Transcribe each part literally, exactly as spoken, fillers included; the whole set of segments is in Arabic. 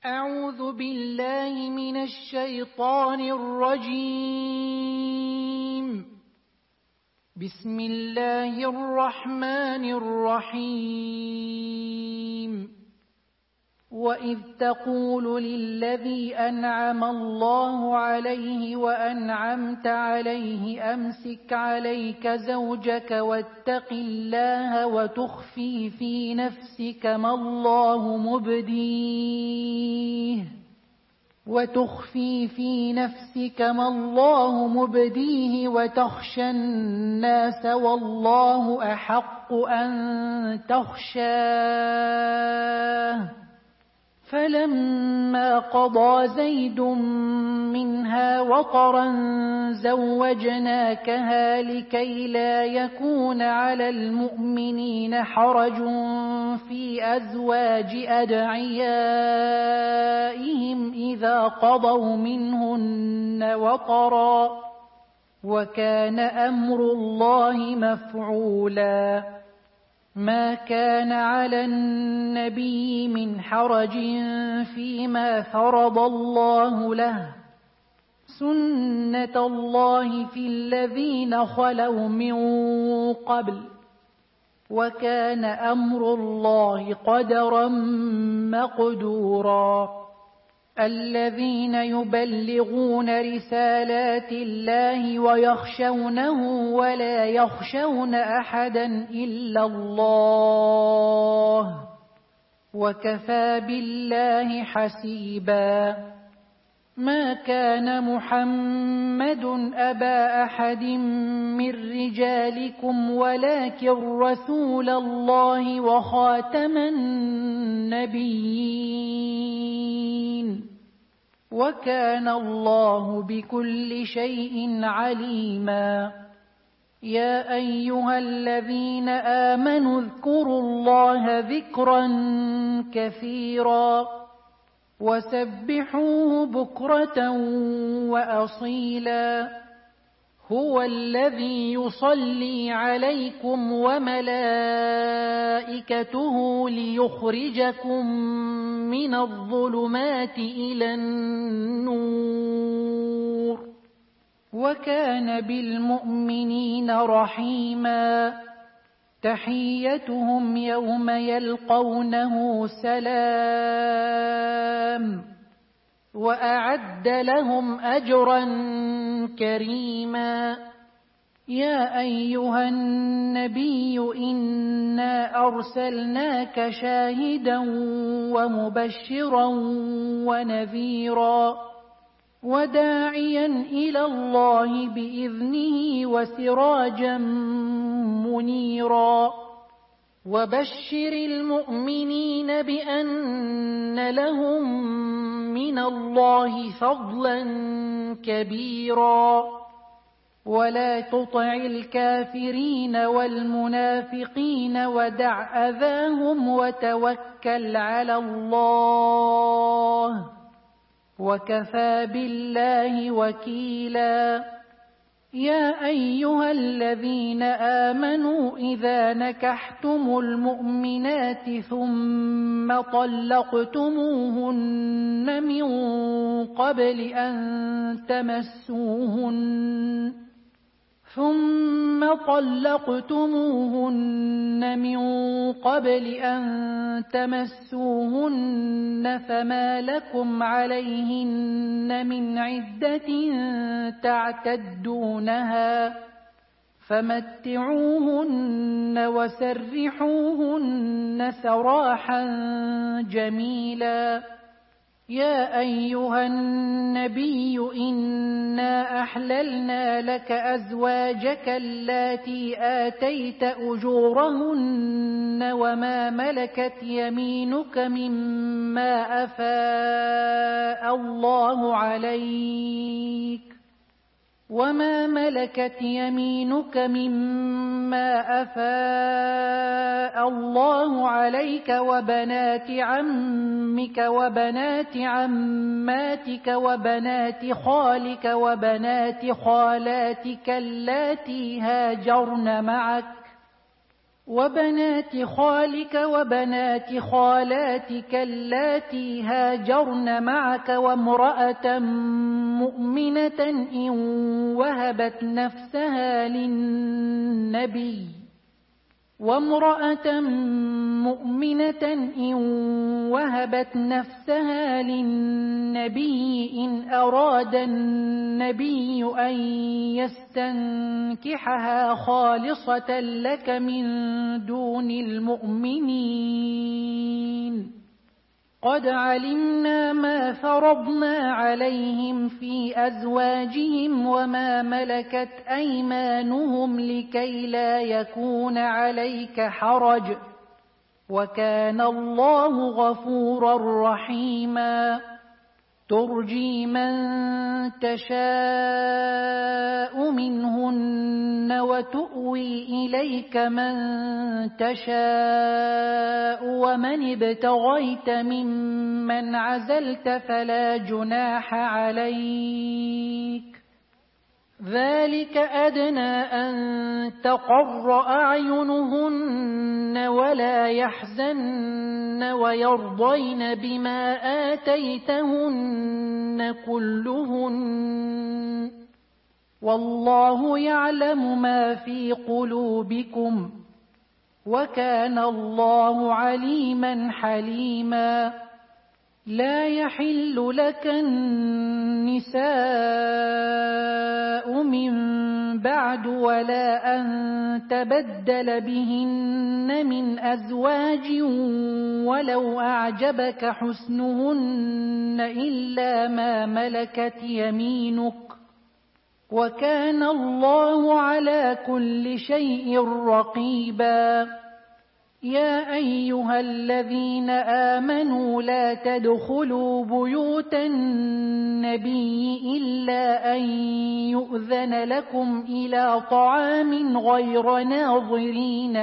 أعوذ بالله من الشيطان الرجيم. بسم الله الرحمن الرحيم. وإذ تقول للذي أنعم الله عليه وأنعمت عليه أمسك عليك زوجك واتق الله وتخفي في نفسك ما الله مبديه وتخفي في نفسك ما الله مبديه وتخشى الناس والله أحق أن تخشاه. فلما قضى زيد منها وطرا زوجناكها لكي لا يكون على المؤمنين حرج في أزواج أدعيائهم إذا قضوا منهن وطرا، وكان أمر الله مفعولا. ما كان على النبي من حرج فيما فرض الله له، سنة الله في الذين خلوا من قبل، وكان أمر الله قدرا مقدورا. الذين يبلغون رسالات الله ويخشونه ولا يخشون أحدا إلا الله، وكفى بالله حسيبا. ما كان محمد أبا أحد من رجالكم ولكن رسول الله وخاتم النبيين، وكان الله بكل شيء عليما. يا أيها الذين آمنوا اذكروا الله ذكرا كثيرا وسبحوه بكرة وأصيلا. هو الذي يصلي عليكم وملائكته ليخرجكم من الظلمات إلى النور، وكان بالمؤمنين رحيما. تحيتهم يوم يلقونه سلام، وأعد لهم أجرا كريما. يا أيها النبي إنا أرسلناك شاهدا ومبشرا ونذيرا وداعيا إلى الله بإذنه وسراجا منيرا. وبشر المؤمنين بأن لهم من الله فضلا كبيرا. ولا تطع الكافرين والمنافقين ودع أذاهم وتوكل على الله، وكفى بالله وكيلا. يا أيها الذين آمنوا إذا نكحتم المؤمنات ثم طلقتموهن من قبل أن تمسوهن ثم طلقتموهن من قبل أن تمسوهن فما لكم عليهن من عدة تعتدونها، فمتعوهن وسرحوهن سراحا جميلا. يا أيها النبي إنا أحللنا لك أزواجك اللاتي آتيت أجورهن وما ملكت يمينك مما أفاء الله عليك وما ملكت يمينك مما أفاء الله عليك وبنات عمك وبنات عماتك وبنات خالك وبنات خالاتك اللاتي هاجرن معك وبنات خالك وبنات خالاتك اللاتي هاجرن معك وامرأة مؤمنة إن وهبت نفسها للنبي وامرأة مؤمنة إن وهبت نفسها للنبي إن أراد النبي أن يستنكحها خالصة لك من دون المؤمنين قد علمنا ما فرضنا عليهم في أزواجهم وما ملكت أيمانهم لكي لا يكون عليك حرج وكان الله غفورا رحيما ترجي من تشاء منهن وتؤوي إليك من تشاء ومن ابتغيت ممن عزلت فلا جناح عليك ذلك أدنى أن تقر أعينهن ولا يحزن ويرضين بما آتيتهن كلهن والله يعلم ما في قلوبكم وكان الله عليما حليما لا يحل لك النساء من بعد ولا أن تبدل بهن من أزواج ولو أعجبك حسنهن إلا ما ملكت يمينك وكان الله على كل شيء رقيبا يا أيها الذين آمنوا لا تدخلوا بيوت النبي إلا أن يؤذن لكم إلى طعام غير ناظرين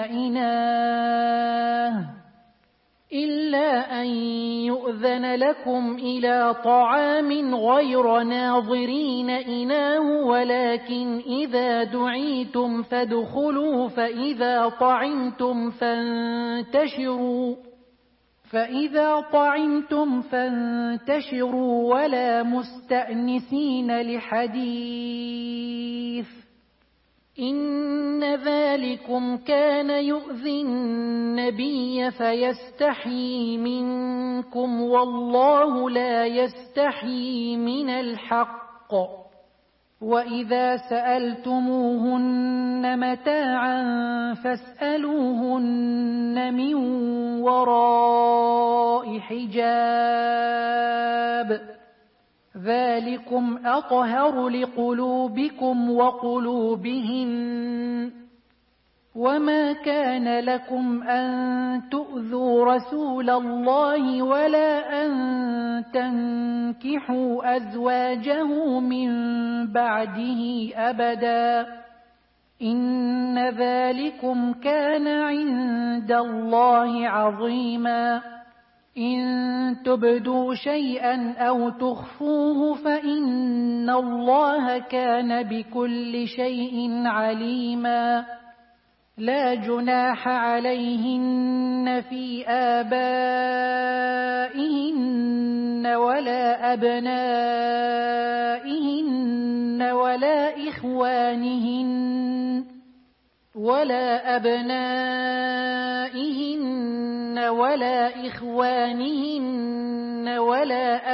إناه إلا أن يؤذن لكم إلى طعام غير ناظرين إناه ولكن إذا دعيتم فادخلوا فإذا طعمتم فانتشروا فإذا طعمتم فانتشروا ولا مستأنسين لحديث إن ذلكم كان يؤذي النبي فيستحيي منكم والله لا يستحيي من الحق وإذا سألتموهن متاعا فاسألوهن من وراء حجاب ذلكم أطهر لقلوبكم وقلوبهن وما كان لكم أن تؤذوا رسول الله ولا أن تنكحوا أزواجه من بعده أبدا إن ذلكم كان عند الله عظيما إن تبدوا شيئا أو تخفوه فإن الله كان بكل شيء عليما لا جناح عليهن في آبائهن ولا أبنائهن ولا إخوانهن ولا أبنائهن ولا إخوانهن ولا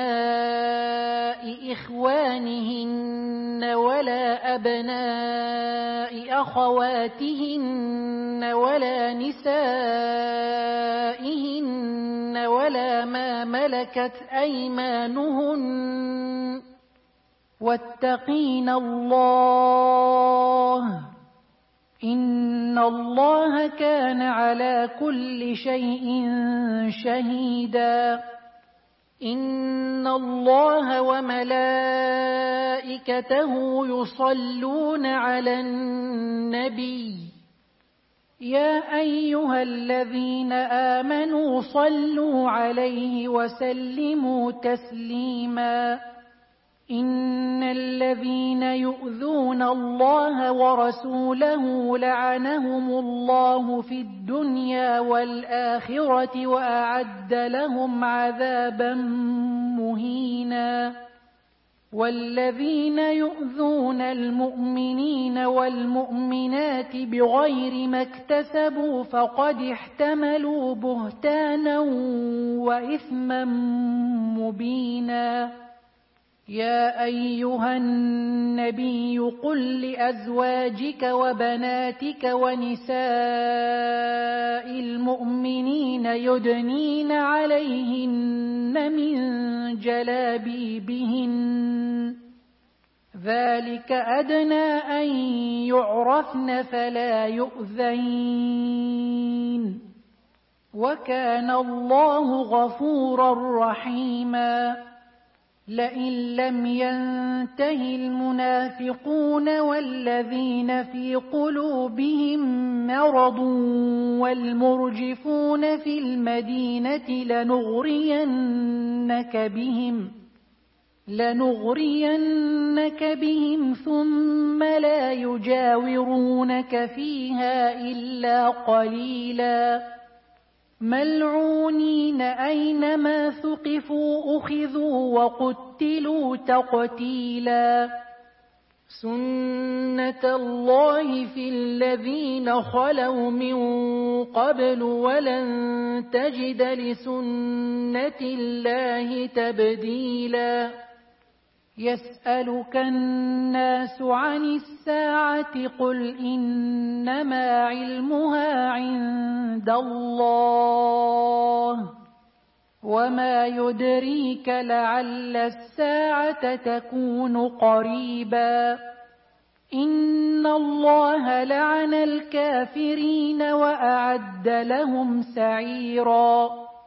أبناء إخوانهن ولا أبناء أخواتهن ولا نسائهن ولا ما ملكت أيمانهن واتقين الله إن الله كان على كل شيء شهيدا إن الله وملائكته يصلون على النبي يا أيها الذين آمنوا صلوا عليه وسلموا تسليما إن الذين يؤذون الله ورسوله لعنهم الله في الدنيا والآخرة وأعد لهم عذابا مهينا والذين يؤذون المؤمنين والمؤمنات بغير ما اكتسبوا فقد احتملوا بهتانا وإثما مبينا يا أيها النبي قل لأزواجك وبناتك ونساء المؤمنين يدنين عليهن من جلابيبهن ذلك أدنى أن يعرفن فلا يؤذين وكان الله غفورا رحيما لئن لم ينته المنافقون والذين في قلوبهم مرض والمرجفون في المدينة لنغرينك بهم لنغرينك بهم ثم لا يجاورونك فيها إلا قليلا ملعونين أينما ثقفوا أخذوا وقتلوا تقتيلا سنة الله في الذين خلوا من قبل ولن تجد لسنة الله تبديلا يسألك الناس عن الساعة قل إنما علمها عند الله وما يدريك لعل الساعة تكون قريبا إن الله لعن الكافرين وأعد لهم سعيرا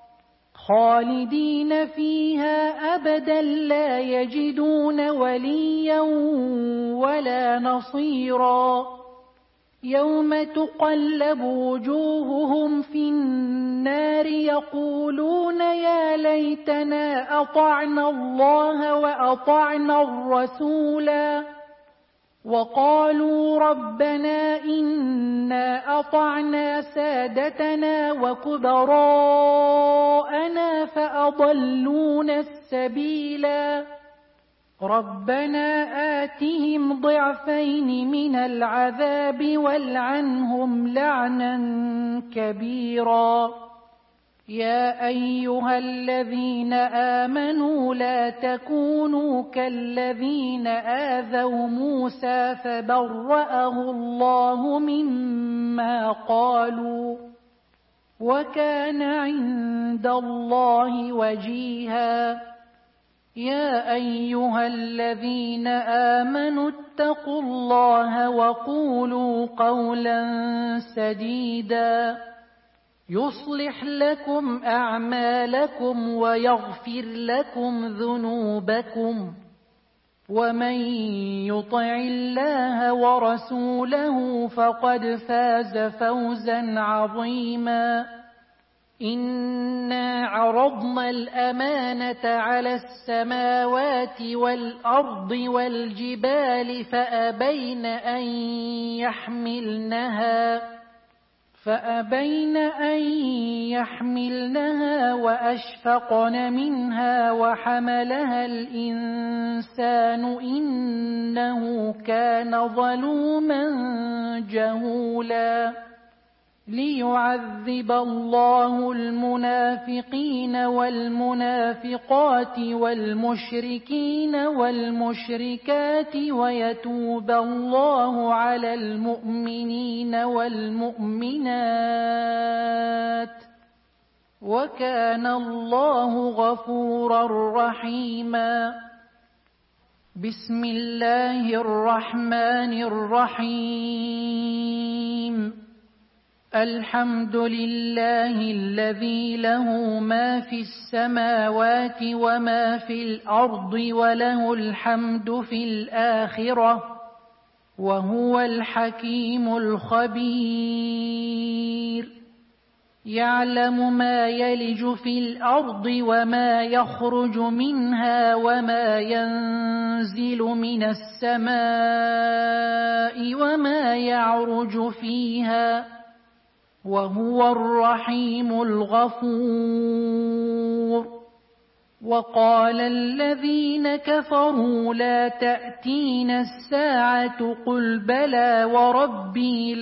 خالدين فيها أبدا لا يجدون وليا ولا نصيرا يوم تقلب وجوههم في النار يقولون يا ليتنا أطعنا الله وأطعنا الرسولا وقالوا ربنا إنا أطعنا سادتنا وكبراءنا فأضلونا السبيلا ربنا آتهم ضعفين من العذاب والعنهم لعنا كبيرا يا أيها الذين آمنوا لا تكونوا كالذين آذوا موسى فبرأه الله مما قالوا وكان عند الله وجيها يا أيها الذين آمنوا اتقوا الله وقولوا قولا سديدا يصلح لكم أعمالكم ويغفر لكم ذنوبكم ومن يطع الله ورسوله فقد فاز فوزا عظيما إنا عرضنا الأمانة على السماوات والأرض والجبال فأبين أن يحملنها فأبين أن يحملنها وأشفقن منها وحملها الإنسان إنه كان ظلوما جهولا ليعذب الله المنافقين والمنافقات والمشركين والمشركات ويتوب الله على المؤمنين والمؤمنات وكان الله غفورا رحيما بسم الله الرحمن الرحيم الحمد لله الذي له ما في السماوات وما في الأرض وله الحمد في الآخرة وهو الحكيم الخبير يعلم ما يلج في الأرض وما يخرج منها وما ينزل من السماء وما يعرج فيها وهو الرحيم الغفور. وقال الذين كفروا لا تأتينا الساعة قل بلى وربي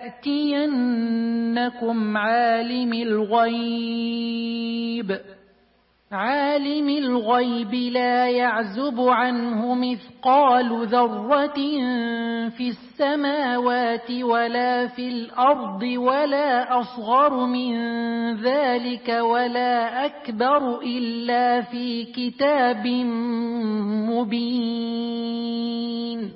لتأتينكم عالم الغيب عالم الغيب لا يعزب عنه مثقال ذرة في السماوات ولا في الأرض ولا أصغر من ذلك ولا أكبر إلا في كتاب مبين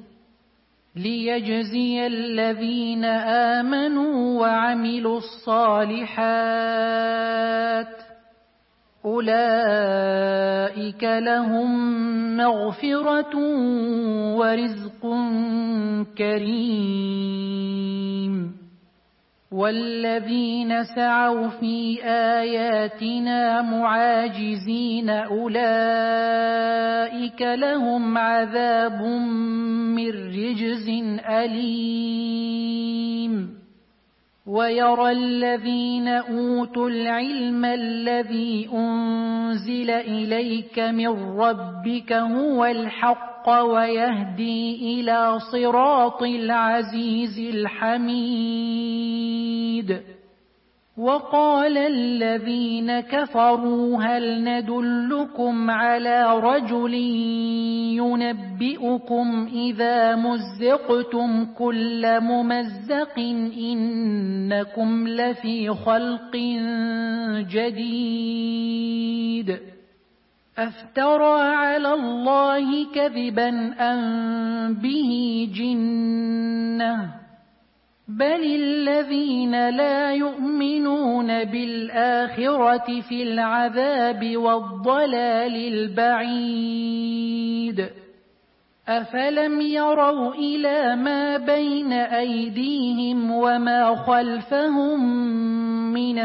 ليجزي الذين آمنوا وعملوا الصالحات أولئك لهم مغفرة ورزق كريم. والذين سعوا في آياتنا معاجزين أولئك لهم عذاب من رجز أليم. ويرى الذين أوتوا العلم الذي أنزل إليك من ربك هو الحق ويهدي إلى صراط العزيز الحميد. وقال الذين كفروا هل ندلكم على رجل ينبئكم إذا مزقتم كل ممزق إنكم لفي خلق جديد أفترى على الله كذبا أم به جنة بل الذين لا يؤمنون بالآخرة في العذاب والضلال البعيد. أفلم يروا إلى ما بين أيديهم وما خلفهم من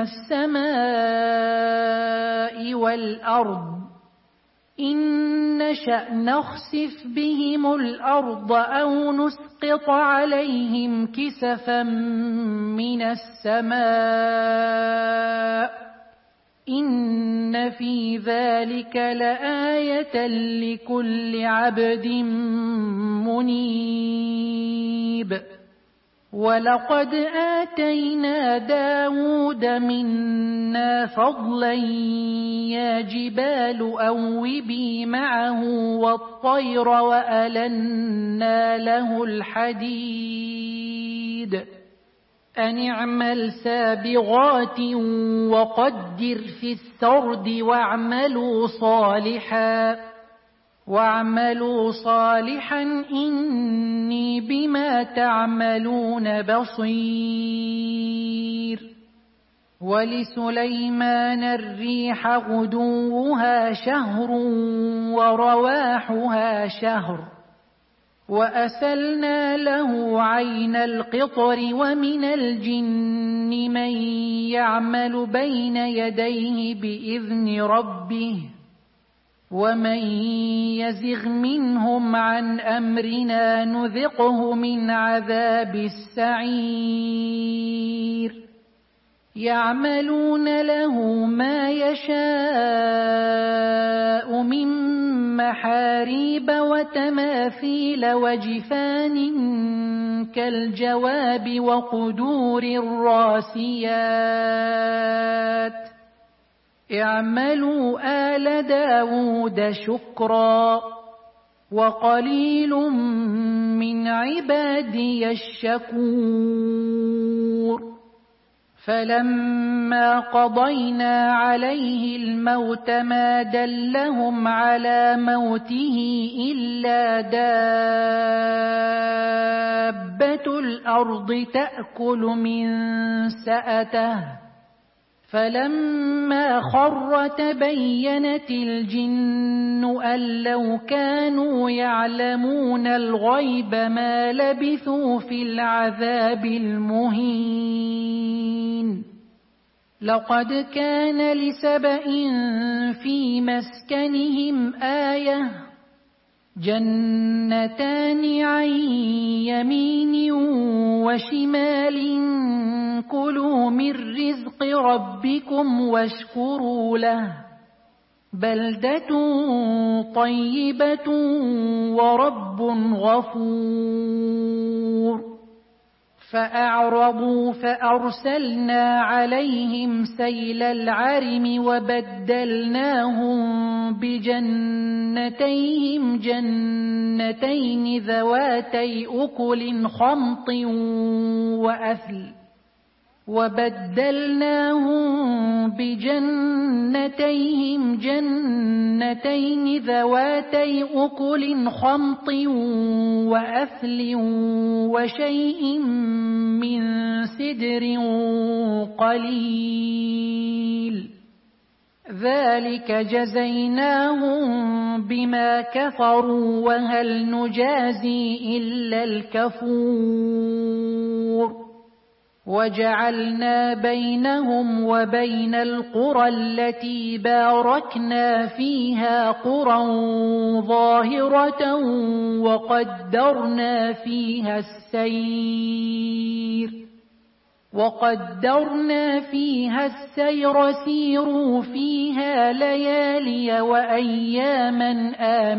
السماء والأرض إن نشأ نخسف بهم الأرض أو نسقط عليهم كسفا من السماء إن في ذلك لآية لكل عبد منيب. ولقد آتينا داود منا فضلا يا جبال أوبي معه والطير وألنا له الحديد أن اعمل سابغات وقدر في السرد واعملوا صالحا واعملوا صالحا إني بما تعملون بصير. ولسليمان الريح غدوها شهر ورواحها شهر وأسلنا له عين القطر ومن الجن من يعمل بين يديه بإذن ربه ومن يزغ منهم عن أمرنا نذقه من عذاب السعير. يعملون له ما يشاء من محاريب وتماثيل وجفان كالجواب وقدور الراسيات اعملوا آل داود شكرا وقليل من عبادي الشكور. فلما قضينا عليه الموت ما دلهم على موته إلا دابة الأرض تأكل من سأته فلما خر تبينت الجن أن لو كانوا يعلمون الغيب ما لبثوا في العذاب المهين. لقد كان لسبإ في مسكنهم آية جنتان عن يمين وشمال كلوا من رزق ربكم واشكروا له بلدة طيبة ورب غفور فأعرضوا فأرسلنا عليهم سيل العرم وبدلناهم بجنتيهم جنتين ذواتي أكل خمط وأثل وبدلناهم بجنتيهم جنتين ذواتي أكل خمط وأثل وشيء من سدر قليل ذلك جزيناهم بما كفروا وهل نجازي إلا الكفور وجعلنا بينهم وبين القرى التي باركنا فيها قرى ظاهرة وقدرنا فيها السير وقدرنا فيها السير سيروا فيها ليالي وأياما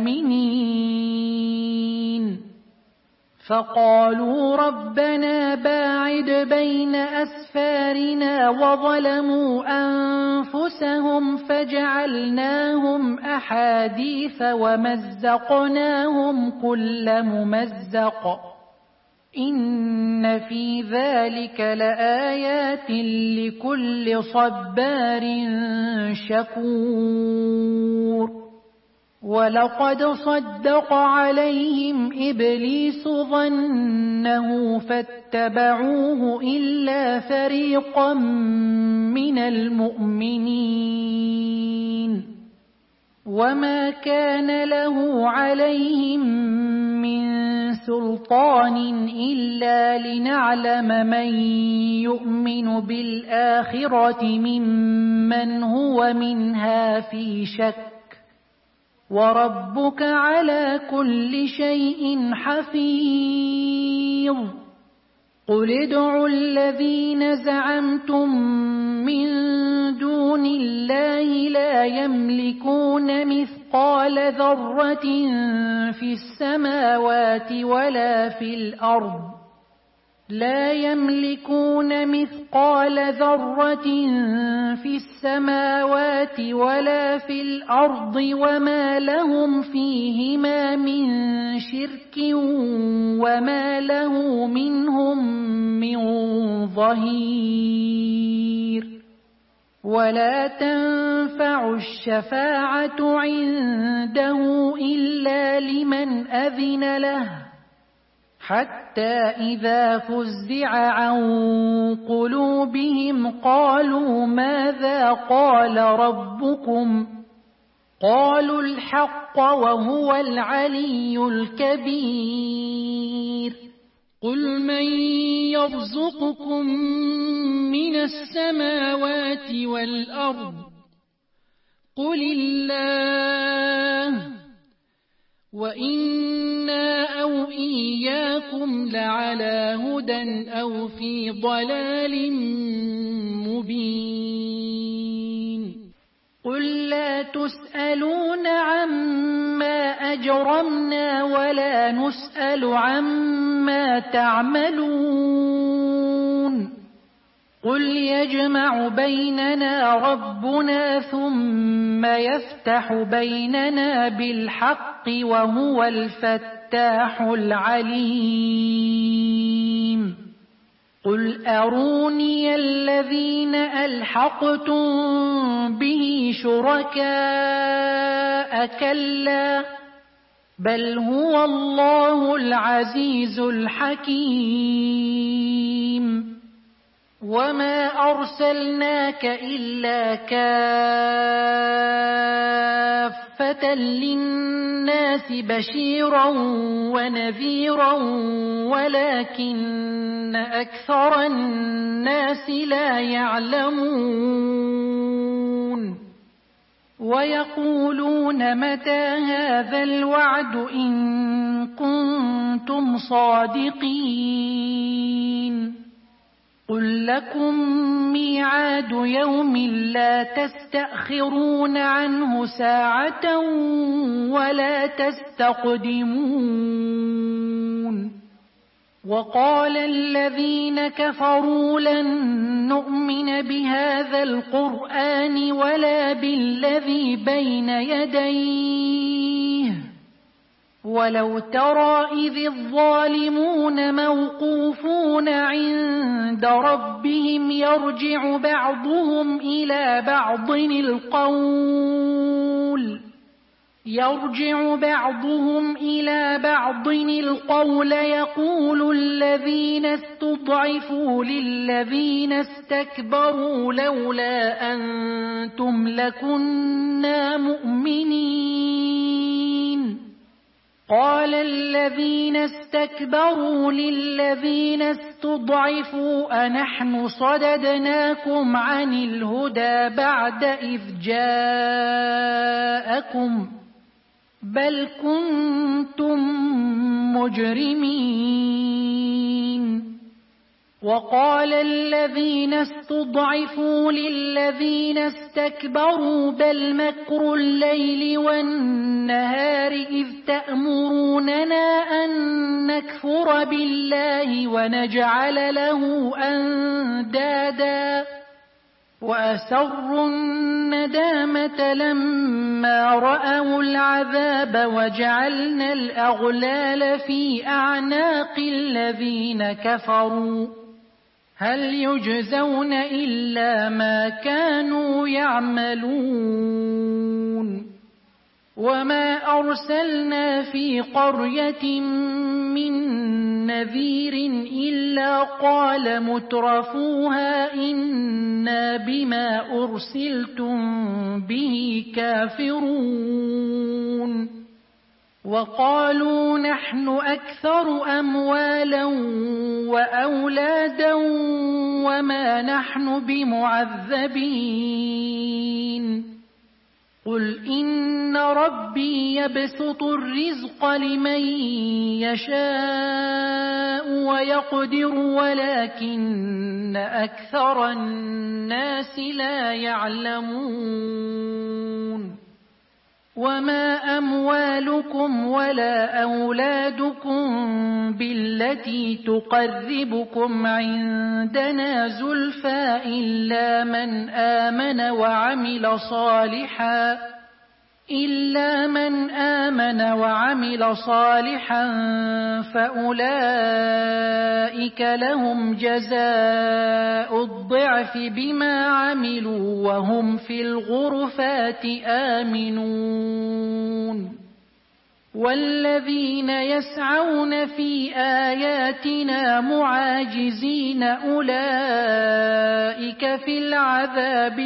آمنين فقالوا ربنا باعد بين أسفارنا وظلموا أنفسهم فجعلناهم أحاديث ومزقناهم كل ممزق إن في ذلك لآيات لكل صبار شكور ولقد صدق عليهم إبليس ظنه فاتبعوه إلا فريقا من المؤمنين وما كان له عليهم من سلطان إلا لنعلم من يؤمن بالآخرة ممن هو منها في شك وربك على كل شيء حفيظ قل ادعوا الذين زعمتم من دون الله لا يملكون مثقال ذرة في السماوات ولا في الأرض لا يملكون مثقال ذرة في السماوات ولا في الأرض وما لهم فيهما من شرك وما له منهم من ظهير ولا تنفع الشفاعة عنده إلا لمن أذن له حتى إذا فزع عن قلوبهم قالوا ماذا قال ربكم قالوا الحق وهو العلي الكبير قل من يرزقكم من السماوات والأرض قل الله وإنا أو إياكم لعلى هدى أو في ضلال مبين قل لا تسألون عما أجرمنا ولا نسأل عما تعملون قل يجمع بيننا ربنا ثم يفتح بيننا بالحق وهو الفتاح العليم قل أروني الذين ألحقتم به شركاء كلا بل هو الله العزيز الحكيم وما أرسلناك إلا كافة للناس بشيرا ونذيرا ولكن أكثر الناس لا يعلمون ويقولون متى هذا الوعد إن كنتم صادقين قل لكم ميعاد يوم لا تستأخرون عنه ساعة ولا تستقدمون وقال الذين كفروا لن نؤمن بهذا القرآن ولا بالذي بين يديه ولو ترى إذ الظالمون موقوفون عند ربهم يرجع بعضهم إلى بعض القول يرجع بعضهم إلى بعض القول يقول الذين استضعفوا للذين استكبروا لولا أنتم لكنا مؤمنين قال الذين استكبروا للذين استضعفوا أنحن صددناكم عن الهدى بعد إذ جاءكم بل كنتم مجرمين وقال الذين استضعفوا للذين استكبروا بل مكر الليل والنهار إذ تأمروننا أن نكفر بالله ونجعل له أندادا وأسروا الندامة لما رأوا العذاب وجعلنا الأغلال في أعناق الذين كفروا هل يجزون إلا ما كانوا يعملون وما أرسلنا في قرية من نذير إلا قال مترفوها إنا بما أرسلتم به كافرون وقالوا نحن أكثر أموالا وأولادا وما نحن بمعذبين قل إن ربي يبسط الرزق لمن يشاء ويقدر ولكن أكثر الناس لا يعلمون وما أموالكم ولا أولادكم بالتي تقربكم عندنا زلفى إلا من آمن وعمل صالحا إلا من آمن وعمل صالحا فأولئك لهم جزاء الضعف بما عملوا وهم في الغرفات آمنون والذين يسعون في آياتنا معاجزين أولئك في العذاب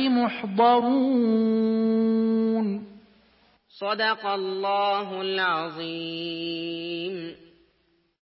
محضرون صدق الله العظيم.